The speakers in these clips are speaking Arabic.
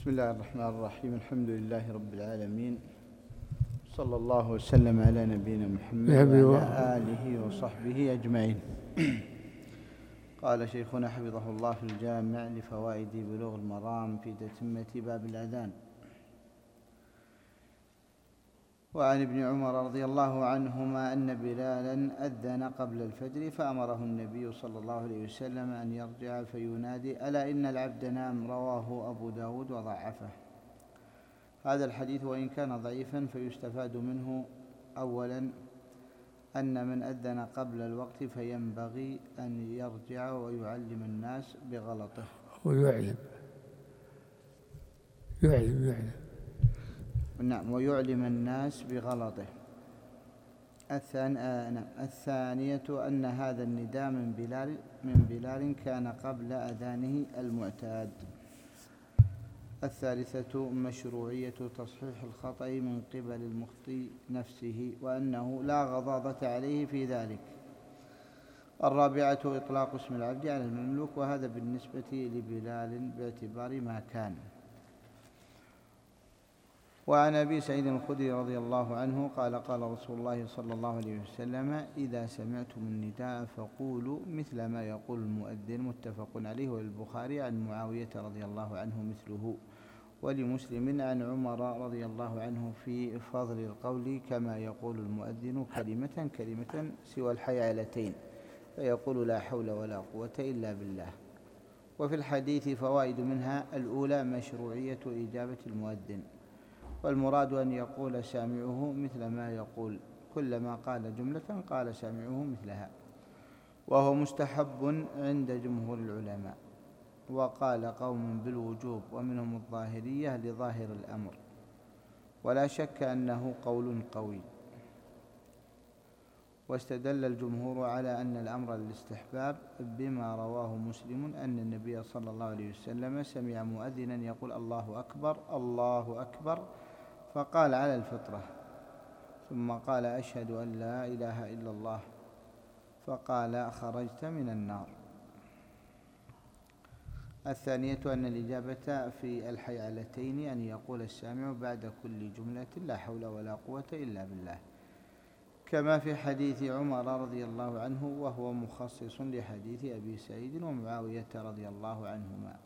بسم الله الرحمن الرحيم. الحمد لله رب العالمين، صلى الله وسلم على نبينا محمد وعلى آله وصحبه أجمعين. قال شيخنا حفظه الله في الجامع لفوائد بلوغ المرام في تتمة باب الأذان: وعن ابن عمر رضي الله عنهما أن بلالا أذن قبل الفجر فأمره النبي صلى الله عليه وسلم أن يرجع فينادي: ألا إن العبد نام. رواه أبو داود وضعفه. هذا الحديث وإن كان ضعيفا فيستفاد منه أولا أن من أذن قبل الوقت فينبغي أن يرجع ويعلم الناس بغلطه. نعم، ويعلم الناس بغلطه. الثانية أن هذا النداء من بلال كان قبل أذانه المعتاد. الثالثة مشروعية تصحيح الخطأ من قبل المخطئ نفسه، وأنه لا غضاضة عليه في ذلك. الرابعة إطلاق اسم العبد على المملوك، وهذا بالنسبة لبلال باعتبار ما كان. وعن أبي سعيد الخدري رضي الله عنه قال: قال رسول الله صلى الله عليه وسلم: إذا سمعتم النداء فقولوا مثل ما يقول المؤذن. متفق عليه. وللبخاري عن معاوية رضي الله عنه مثله، ولمسلم عن عمر رضي الله عنه في فضل القول كما يقول المؤذن كلمة سوى الحيالتين، فيقول: لا حول ولا قوة إلا بالله. وفي الحديث فوائد، منها: الأولى مشروعية إجابة المؤذن، والمراد أن يقول سامعه مثل ما يقول، كلما قال جملة قال سامعه مثلها، وهو مستحب عند جمهور العلماء. وقال قوم بالوجوب ومنهم الظاهرية لظاهر الأمر، ولا شك أنه قول قوي. واستدل الجمهور على أن الأمر الاستحباب بما رواه مسلم أن النبي صلى الله عليه وسلم سمع مؤذنا يقول: الله أكبر الله أكبر، فقال على الفطرة، ثم قال: أشهد أن لا إله إلا الله، فقال: خرجت من النار. الثانية أن الإجابة في الحيالتين أن يقول السامع بعد كل جملة: لا حول ولا قوة إلا بالله، كما في حديث عمر رضي الله عنه، وهو مخصص لحديث أبي سعيد ومعاوية رضي الله عنهما.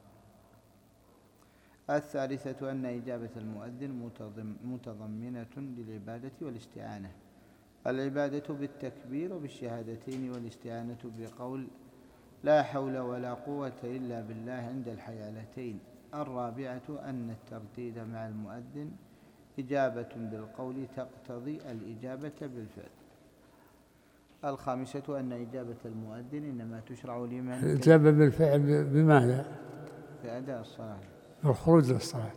الثالثة أن إجابة المؤذن متضمنة للعبادة والاستعانة: العبادة بالتكبير وبالشهادتين، والاستعانة بقول لا حول ولا قوة إلا بالله عند الحيالتين. الرابعة أن الترديد مع المؤذن إجابة بالقول تقتضي الإجابة بالفعل. الخامسة أن إجابة المؤذن إنما تشرع لمن الإجابة بالفعل بماذا؟ بأداء الصلاة، بالخروج للصلاة.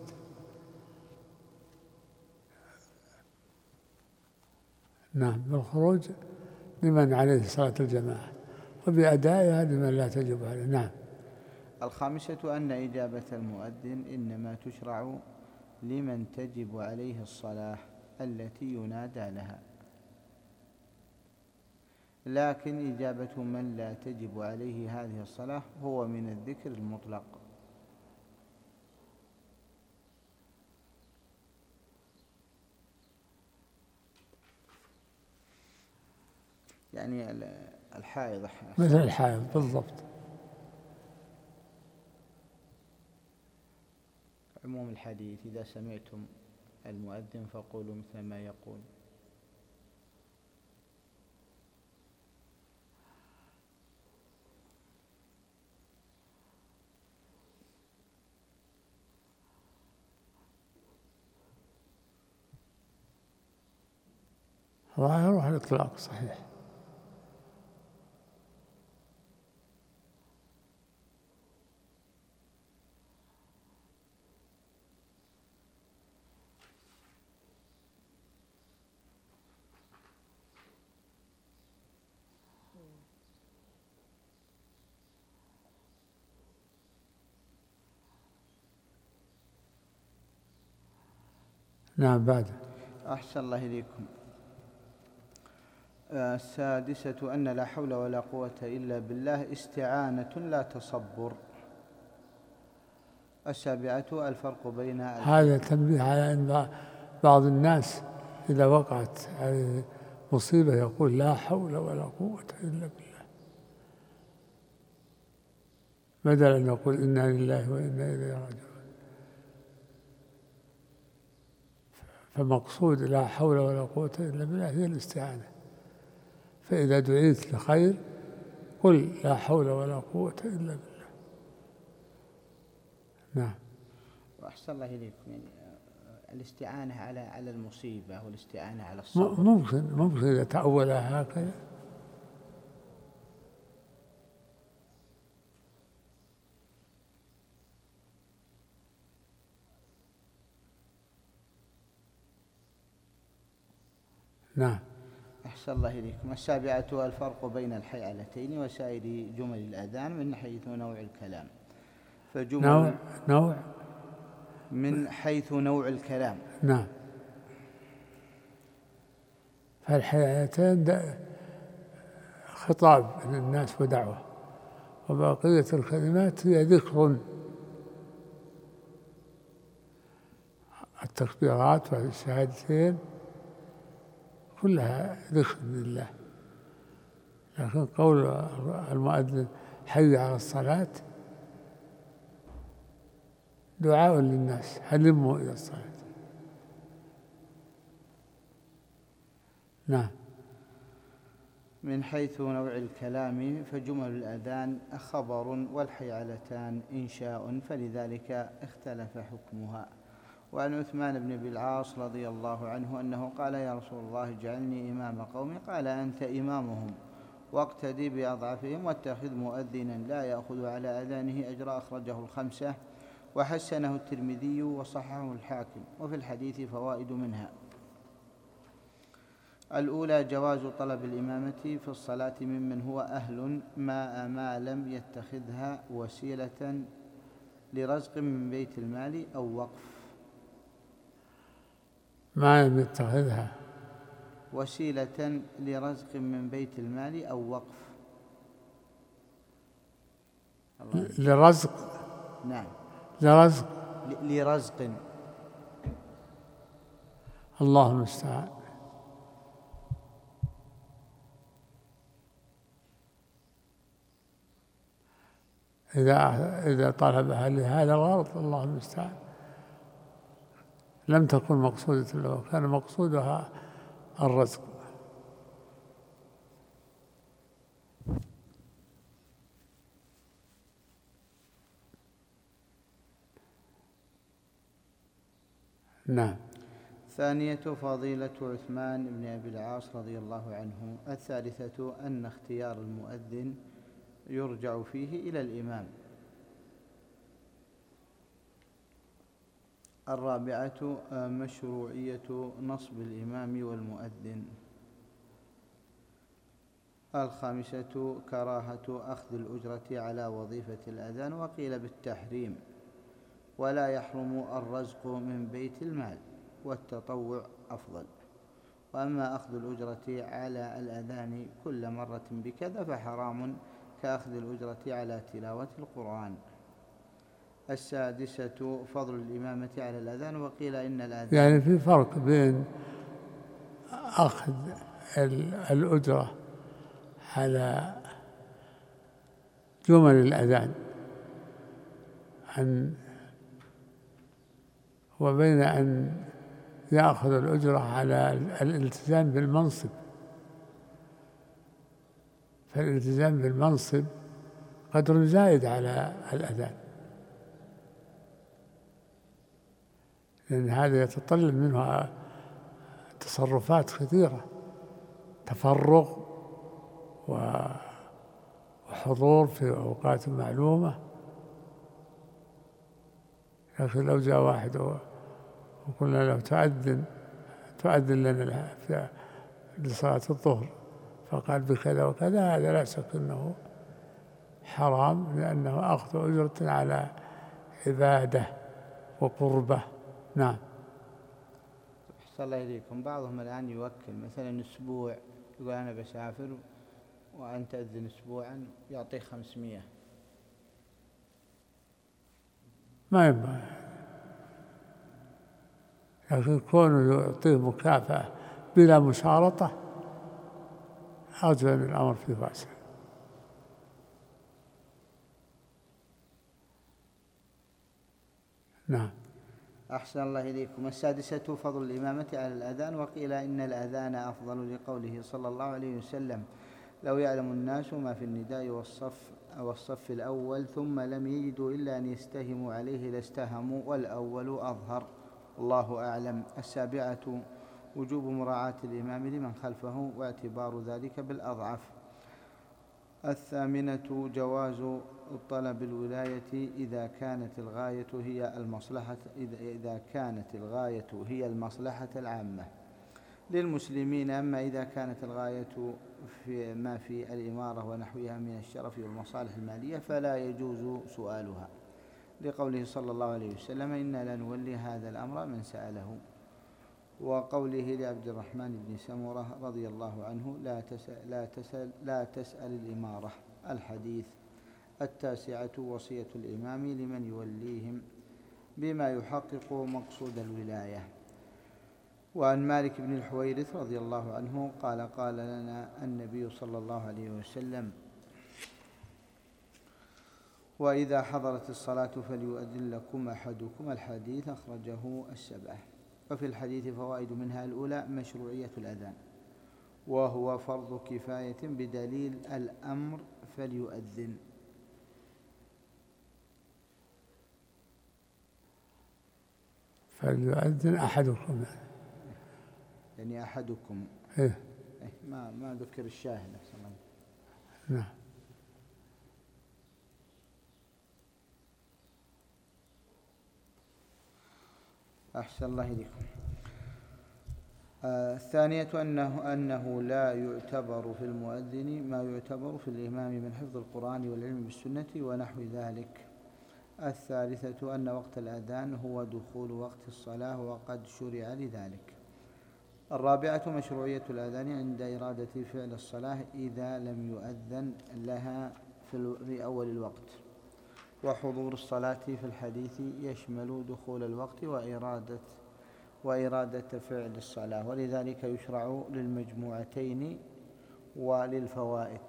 نعم، بالخروج لمن عليه صلاة الجماعة، وبأدائها لمن لا تجب عليه. نعم. الخامسة أن إجابة المؤذن إنما تشرع لمن تجب عليه الصلاة التي ينادى لها، لكن إجابة من لا تجب عليه هذه الصلاة هو من الذكر المطلق. يعني الحائض مثل الحائض بالضبط. عموم الحديث: إذا سمعتم المؤذن فقولوا مثل ما يقول. ظاهره الإطلاق صحيح. نعم. بعد أحسن الله إليكم. السادسة أن لا حول ولا قوة إلا بالله استعانة لا تصبر. السابعة الفرق بين هذا تنبيه على أن بعض الناس إذا وقعت عليه مصيبة يقول لا حول ولا قوة إلا بالله، بدل أن يقول إنا لله وإنا إليه راجعون. فمقصود لا حول ولا قوة إلا بالله هي الاستعانة. فإذا دعيت لخير قل لا حول ولا قوة إلا بالله. نعم. وأحسن الله إليكم، يعني الاستعانة على المصيبة والاستعانة على الصبر ممكن إذا تأولها هكذا. نعم. أحسن الله إليكم. السابعة الفرق بين الحيعلتين وسائر جمل الأذان من حيث نوع الكلام. نوع من حيث نوع الكلام. نعم. فالحيعلتين خطاب للناس ودعوة، وبقية الكلمات هي ذكر. التكبيرات والشهادتين كلها ذكر لله، لكن قول المؤذن حي على الصلاة دعاء للناس هلموا إلى الصلاة. نعم. من حيث نوع الكلام فجمل الأذان خبر والحيعلتان إنشاء، فلذلك اختلف حكمها. وعن عثمان بن أبي العاص رضي الله عنه أنه قال يا رسول الله اجعلني إمام قومي، قال أنت إمامهم واقتدي بأضعفهم واتخذ مؤذنا لا يأخذ على أذانه أجر. أخرجه الخمسة وحسنه الترمذي وصححه الحاكم. وفي الحديث فوائد منها: الأولى جواز طلب الإمامة في الصلاة ممن هو أهل ما لم يتخذها وسيلة لرزق من بيت المال أو وقف. ما لم يتخذها وسيلة لرزق من بيت المال أو وقف. لرزق. نعم. لرزق. الله المستعان. إذا طلبها لهذا الغرض الله المستعان لم تكن مقصودة له، كان مقصودها الرزق. نعم. ثانية فضيلة عثمان بن أبي العاص رضي الله عنه. الثالثة أن اختيار المؤذن يرجع فيه إلى الإمام. الرابعة مشروعية نصب الإمام والمؤذن. الخامسة كراهة أخذ الأجرة على وظيفة الأذان، وقيل بالتحريم، ولا يحرم الرزق من بيت المال، والتطوع أفضل. وأما أخذ الأجرة على الأذان كل مرة بكذا فحرام كأخذ الأجرة على تلاوة القرآن. السادسة فضل الإمامة على الأذان، وقيل إن الأذان يعني في فرق بين أخذ الأجرة على جمل الأذان وبين أن يأخذ الأجرة على الالتزام بالمنصب. فالالتزام بالمنصب قدر زائد على الأذان، لأن هذا يتطلب منه تصرفات كثيرة، تفرغ وحضور في أوقات معلومة. لكن لو جاء واحد وقلنا له تؤذن لنا لصلاة الظهر فقال بكذا وكذا، هذا لا شك أنه حرام، لأنه أخذ أجرة على عبادة وقربة. نعم. أحسن الله إليكم. بعضهم الآن يوكل مثلا أسبوع، يقول أنا بسافر وأنت أذن أسبوعا، يعطيه 500. ما ينبغي، لكن كونه يعطيه مكافأة بلا مشارطة أرجو أن الأمر فيه واسع. نعم. أحسن الله إليكم. السادسة فضل الإمامة على الأذان. وقيل إن الأذان أفضل لقوله صلى الله عليه وسلم: لو يعلم الناس ما في النداء والصف الأول ثم لم يجدوا إلا أن يستهموا عليه لاستهموا، والأول أظهر، الله أعلم. السابعة وجوب مراعاة الإمام لمن خلفه واعتبار ذلك بالأضعف. الثامنة جواز طلب الولاية إذا كانت الغاية هي المصلحة العامة للمسلمين. أما إذا كانت الغاية في ما في الإمارة ونحوها من الشرف والمصالح المالية فلا يجوز سؤالها، لقوله صلى الله عليه وسلم: إنا لا نولي هذا الأمر من سأله. وقوله لعبد الرحمن بن سمرة رضي الله عنه: لا تسأل الإمارة. الحديث. التاسعة وصية الإمام لمن يوليهم بما يحقق مقصود الولاية. وعن مالك بن الحويرث رضي الله عنه قال لنا النبي صلى الله عليه وسلم: وإذا حضرت الصلاة فليؤذن لكم أحدكم. الحديث أخرجه السبعة. وفي الحديث فوائد، منها الأولى مشروعية الأذان، وهو فرض كفاية بدليل الأمر فليؤذن. فليؤذن أحدكم، يعني أحدكم إيه؟ ما ذكر الشاهد. نعم. أحسن الله إليكم. الثانية أنه لا يعتبر في المؤذن ما يعتبر في الإمام من حفظ القرآن والعلم بالسنة ونحو ذلك. الثالثة أن وقت الأذان هو دخول وقت الصلاة وقد شرع لذلك. الرابعة مشروعية الأذان عند إرادة فعل الصلاة إذا لم يؤذن لها في أول الوقت. وحضور الصلاة في الحديث يشمل دخول الوقت وإرادة فعل الصلاة، ولذلك يشرع للمجموعتين وللفوائت.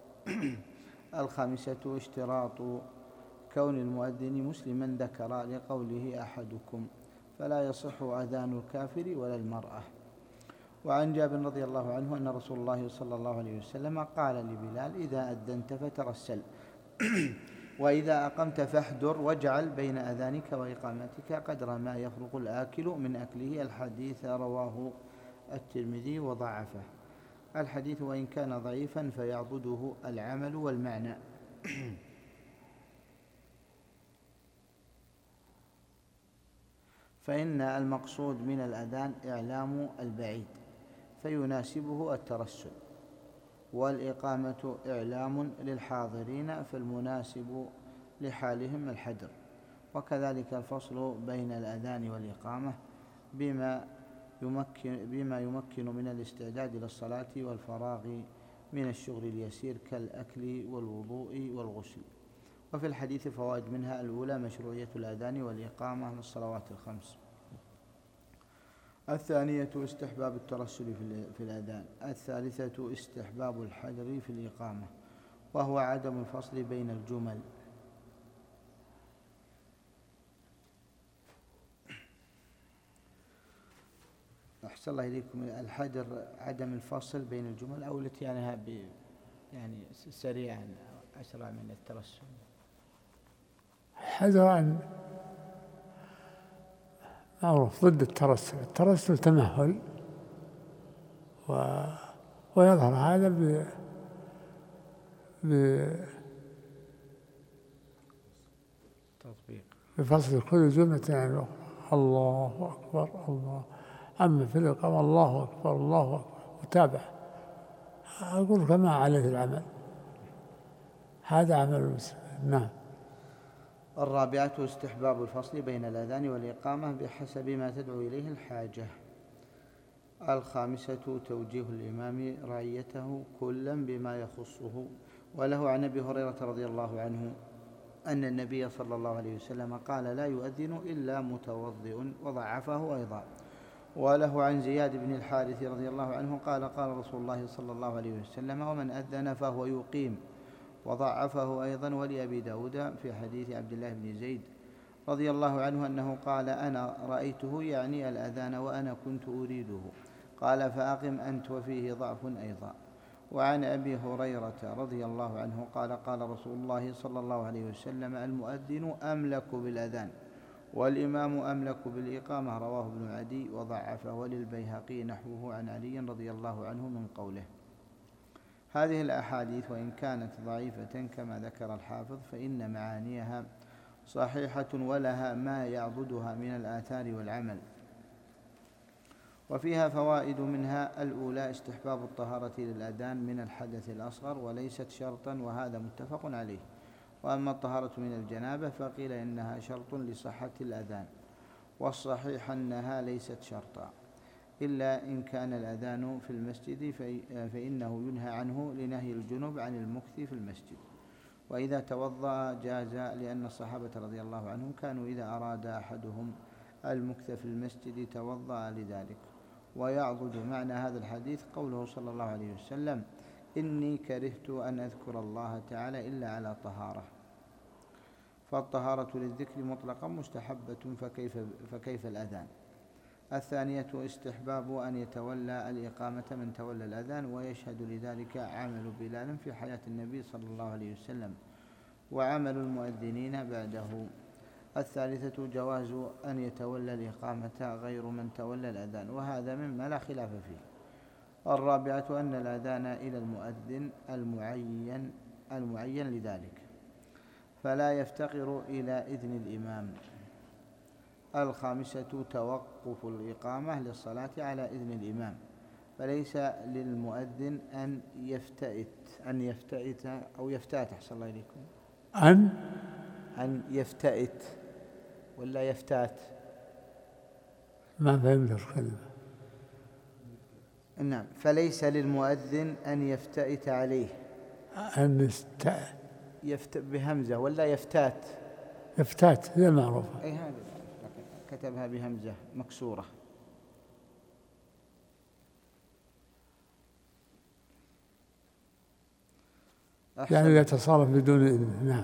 الخامسة اشتراط كون المؤذن مسلما ذكر، لقوله أحدكم، فلا يصح أذان الكافر ولا المرأة. وعن جابر رضي الله عنه أن رسول الله صلى الله عليه وسلم قال لبلال: إذا أذنت فترسل، وإذا أقمت فاحذر، واجعل بين أذانك وإقامتك قدر ما يفرغ الآكل من أكله. الحديث رواه الترمذي وضعفه. الحديث وإن كان ضعيفا فيعضده العمل والمعنى. فإن المقصود من الأذان إعلام البعيد فيناسبه الترسل، والإقامة إعلام للحاضرين فالمناسب لحالهم الحذر. وكذلك الفصل بين الأذان والإقامة بما يمكن من الاستعداد للصلاة والفراغ من الشغل اليسير كالأكل والوضوء والغسل. وفي الحديث فوائد، منها الأولى مشروعية الأذان والإقامة للصلوات الخمس. الثانية استحباب الترسل في الأذان. الثالثة استحباب الحذر في الإقامة، وهو عدم الفصل بين الجمل. أحسن الله إليكم. الحذر عدم الفصل بين الجمل، أو الاتيانها يعني سريعا أسرع من الترسل. حذر معروف ضد الترسل. الترسل تمهل، ويظهر هذا بفصل كل جملة عن الأخرى. الله أكبر الله، أما في الإقامة الله أكبر الله أكبر، وتابع. أقول كما عليه العمل، هذا عمل المسلم. نعم. الرابعة استحباب الفصل بين الأذان والإقامة بحسب ما تدعو إليه الحاجة. الخامسة توجيه الإمام رعيته كلا بما يخصه. وله عن أبي هريرة رضي الله عنه أن النبي صلى الله عليه وسلم قال لا يؤذن إلا متوضئ، وضعفه أيضا. وله عن زياد بن الحارث رضي الله عنه قال قال رسول الله صلى الله عليه وسلم ومن أذن فهو يقيم، وضعفه أيضا. ولأبي داود في حديث عبد الله بن زيد رضي الله عنه أنه قال أنا رأيته يعني الأذان وأنا كنت أريده، قال فأقم أنت، وفيه ضعف أيضا. وعن أبي هريرة رضي الله عنه قال قال رسول الله صلى الله عليه وسلم المؤذن أملك بالأذان والإمام أملك بالإقامة، رواه ابن عدي وضعفه. وللبيهقي نحوه عن علي رضي الله عنه من قوله. هذه الأحاديث وإن كانت ضعيفة كما ذكر الحافظ فإن معانيها صحيحة ولها ما يعضدها من الآثار والعمل، وفيها فوائد، منها الأولى استحباب الطهارة للأذان من الحدث الأصغر وليست شرطا، وهذا متفق عليه. وأما الطهارة من الجنابة فقيل إنها شرط لصحة الأذان، والصحيح أنها ليست شرطا، إلا إن كان الأذان في المسجد فإنه ينهى عنه لنهي الجنب عن المكث في المسجد. وإذا توضأ جاز، لأن الصحابة رضي الله عنهم كانوا إذا أراد أحدهم المكث في المسجد توضأ لذلك. ويعضد معنى هذا الحديث قوله صلى الله عليه وسلم إني كرهت أن أذكر الله تعالى إلا على طهارة، فالطهارة للذكر مطلقا مستحبة، فكيف الأذان. الثانية استحباب أن يتولى الإقامة من تولى الأذان، ويشهد لذلك عمل بلال في حياة النبي صلى الله عليه وسلم وعمل المؤذنين بعده. الثالثة جواز أن يتولى الإقامة غير من تولى الأذان، وهذا مما لا خلاف فيه. الرابعة أن الأذان إلى المؤذن المعين لذلك، فلا يفتقر إلى إذن الإمام. الخامسة توقف الإقامة للصلاة على إذن الإمام، فليس للمؤذن أن يفتئت أو يفتات، أحسن الله إليكم، أن يفتئت ولا يفتات، ما فهمت الكلمة. نعم، فليس للمؤذن أن يفتئت عليه، أن بهمزة ولا يفتات؟ يفتات هي معروفة. أي هذا كتبها بهمزة مكسورة. يعني يتصرف بدون إذن. نعم.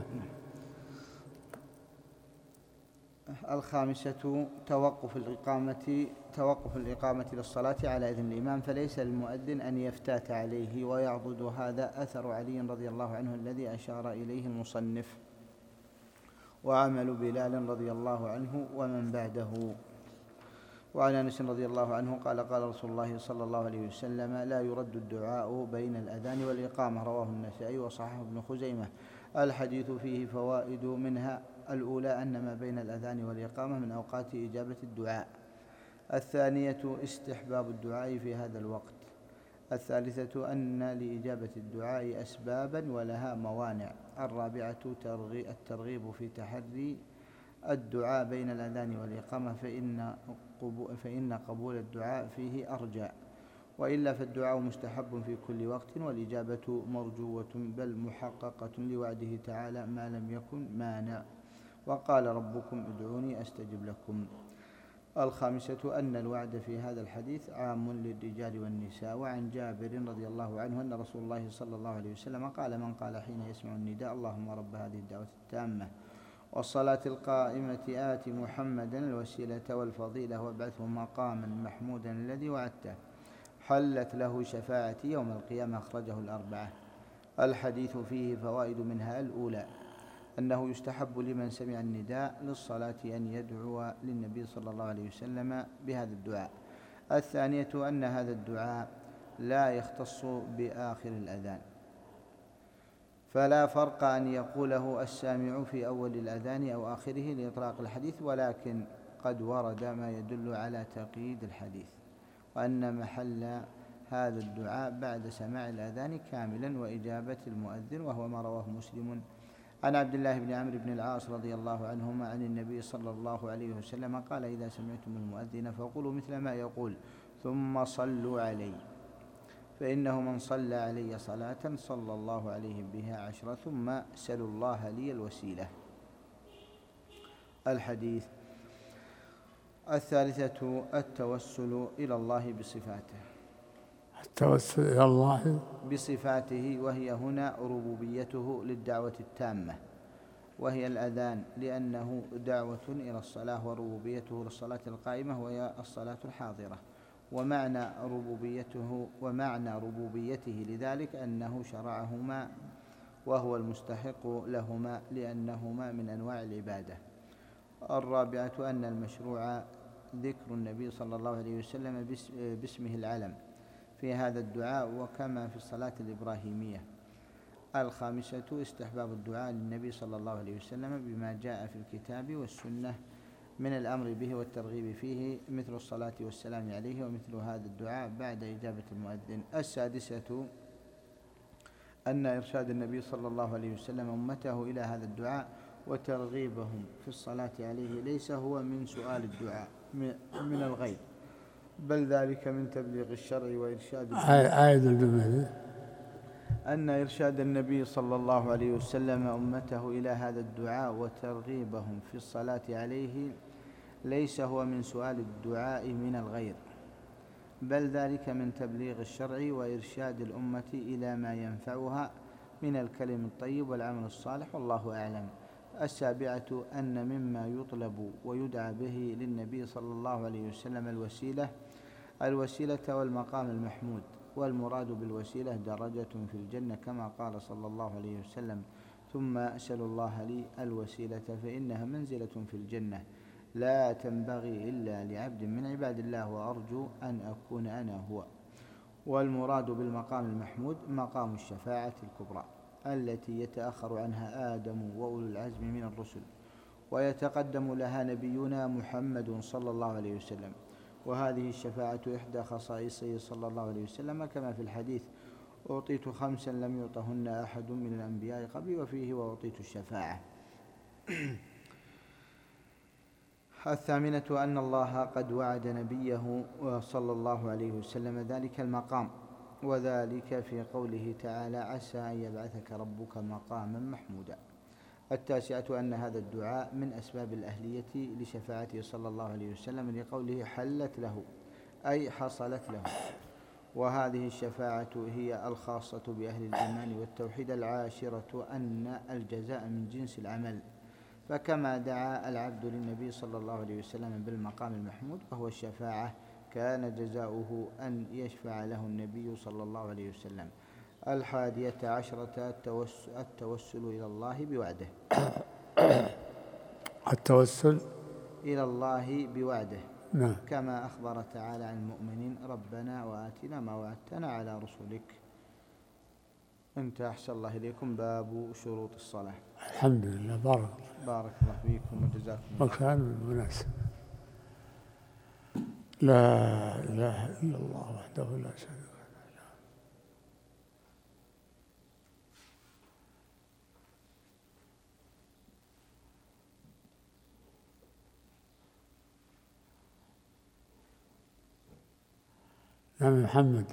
الخامسة توقف الإقامة للصلاة على إذن الإمام، فليس للمؤذن أن يفتات عليه. ويعضد هذا أثر علي رضي الله عنه الذي أشار إليه المصنف، وعمل بلال رضي الله عنه ومن بعده. وعن أنس رضي الله عنه قال قال رسول الله صلى الله عليه وسلم لا يرد الدعاء بين الأذان والإقامة، رواه النسائي وصححه ابن خزيمة. الحديث فيه فوائد، منها الأولى أن ما بين الأذان والإقامة من أوقات إجابة الدعاء. الثانية استحباب الدعاء في هذا الوقت. الثالثة أن لإجابة الدعاء أسبابا ولها موانع. الرابعة الترغيب في تحري الدعاء بين الأذان والإقامة، فإن قبول الدعاء فيه أرجى، وإلا فالدعاء مستحب في كل وقت، والإجابة مرجوة بل محققة لوعده تعالى ما لم يكن مانع، وقال ربكم ادعوني أستجب لكم. الخامسة أن الوعد في هذا الحديث عام للرجال والنساء. وعن جابر رضي الله عنه أن رسول الله صلى الله عليه وسلم قال من قال حين يسمع النداء اللهم رب هذه الدعوة التامة والصلاة القائمة آت محمدا الوسيلة والفضيلة وابعثه مقاما محمودا الذي وعدته حلت له شفاعتي يوم القيامة، أخرجه الأربعة. الحديث فيه فوائد، منها الأولى أنه يستحب لمن سمع النداء للصلاة أن يدعو للنبي صلى الله عليه وسلم بهذا الدعاء. الثانية أن هذا الدعاء لا يختص بآخر الأذان، فلا فرق أن يقوله السامع في أول الأذان أو آخره لإطلاق الحديث، ولكن قد ورد ما يدل على تقييد الحديث، وأن محل هذا الدعاء بعد سماع الأذان كاملا وإجابة المؤذن، وهو ما رواه مسلم عن عبد الله بن عمرو بن العاص رضي الله عنهما عن النبي صلى الله عليه وسلم قال إذا سمعتم المؤذن فقولوا مثل ما يقول ثم صلوا علي، فإنه من صلى علي صلاة صلى الله عليه بها 10 ثم سلوا الله لي الوسيلة. الحديث. الثالثة التوسل إلى الله بصفاته. التوسل إلى الله بصفاته، وهي هنا ربوبيته للدعوة التامة، وهي الأذان، لأنه دعوة إلى الصلاة، وربوبيته للصلاة القائمة وهي الصلاة الحاضرة. ومعنى ربوبيته لذلك أنه شرعهما وهو المستحق لهما، لأنهما من أنواع العبادة. الرابعة أن المشروع ذكر النبي صلى الله عليه وسلم باسمه العلم في هذا الدعاء، وكما في الصلاة الإبراهيمية. الخامسة استحباب الدعاء للنبي صلى الله عليه وسلم بما جاء في الكتاب والسنة من الأمر به والترغيب فيه، مثل الصلاة والسلام عليه، ومثل هذا الدعاء بعد إجابة المؤذن. السادسة أن إرشاد النبي صلى الله عليه وسلم أمته إلى هذا الدعاء وترغيبهم في الصلاة عليه ليس هو من سؤال الدعاء من الغيب، بل ذلك من تبليغ الشرع وإرشاد أن إرشاد النبي صلى الله عليه وسلم أمته إلى هذا الدعاء وترغيبهم في الصلاة عليه ليس هو من سؤال الدعاء من الغير، بل ذلك من تبليغ الشرع وإرشاد الأمة إلى ما ينفعها من الكلم الطيب والعمل الصالح، والله أعلم. السابعة أن مما يطلب ويدعى به للنبي صلى الله عليه وسلم الوسيلة والمقام المحمود، والمراد بالوسيلة درجة في الجنة، كما قال صلى الله عليه وسلم: ثم أسأل الله لي الوسيلة فإنها منزلة في الجنة لا تنبغي إلا لعبد من عباد الله، وأرجو أن أكون أنا هو. والمراد بالمقام المحمود مقام الشفاعة الكبرى التي يتأخر عنها آدم وأولو العزم من الرسل، ويتقدم لها نبينا محمد صلى الله عليه وسلم. وهذه الشفاعة إحدى خصائصه صلى الله عليه وسلم، كما في الحديث: أعطيت 5 لم يعطهن أحد من الأنبياء قبلي، وفيه: وأعطيت الشفاعة. الثامنة أن الله قد وعد نبيه صلى الله عليه وسلم ذلك المقام، وذلك في قوله تعالى: عسى أن يبعثك ربك مقاما محمودا. التاسعة أن هذا الدعاء من أسباب الأهلية لشفاعته صلى الله عليه وسلم، لقوله: حلت له، أي حصلت له. وهذه الشفاعة هي الخاصة بأهل الإيمان والتوحيد. العاشرة أن الجزاء من جنس العمل، فكما دعا العبد للنبي صلى الله عليه وسلم بالمقام المحمود وهو الشفاعة، كان جزاؤه أن يشفع له النبي صلى الله عليه وسلم. 11 التوسل إلى الله بوعده. التوسل إلى الله بوعده، نعم. كما أخبر تعالى عن المؤمنين: ربنا وآتنا ما وعدتنا على رسلك. انت أحسن الله إليكم. باب شروط الصلاة. الحمد لله. بارك الله فيكم وجزاكم الله. مكان مناسب. لا إله إلا الله وحده لا شريك له. نعم محمد.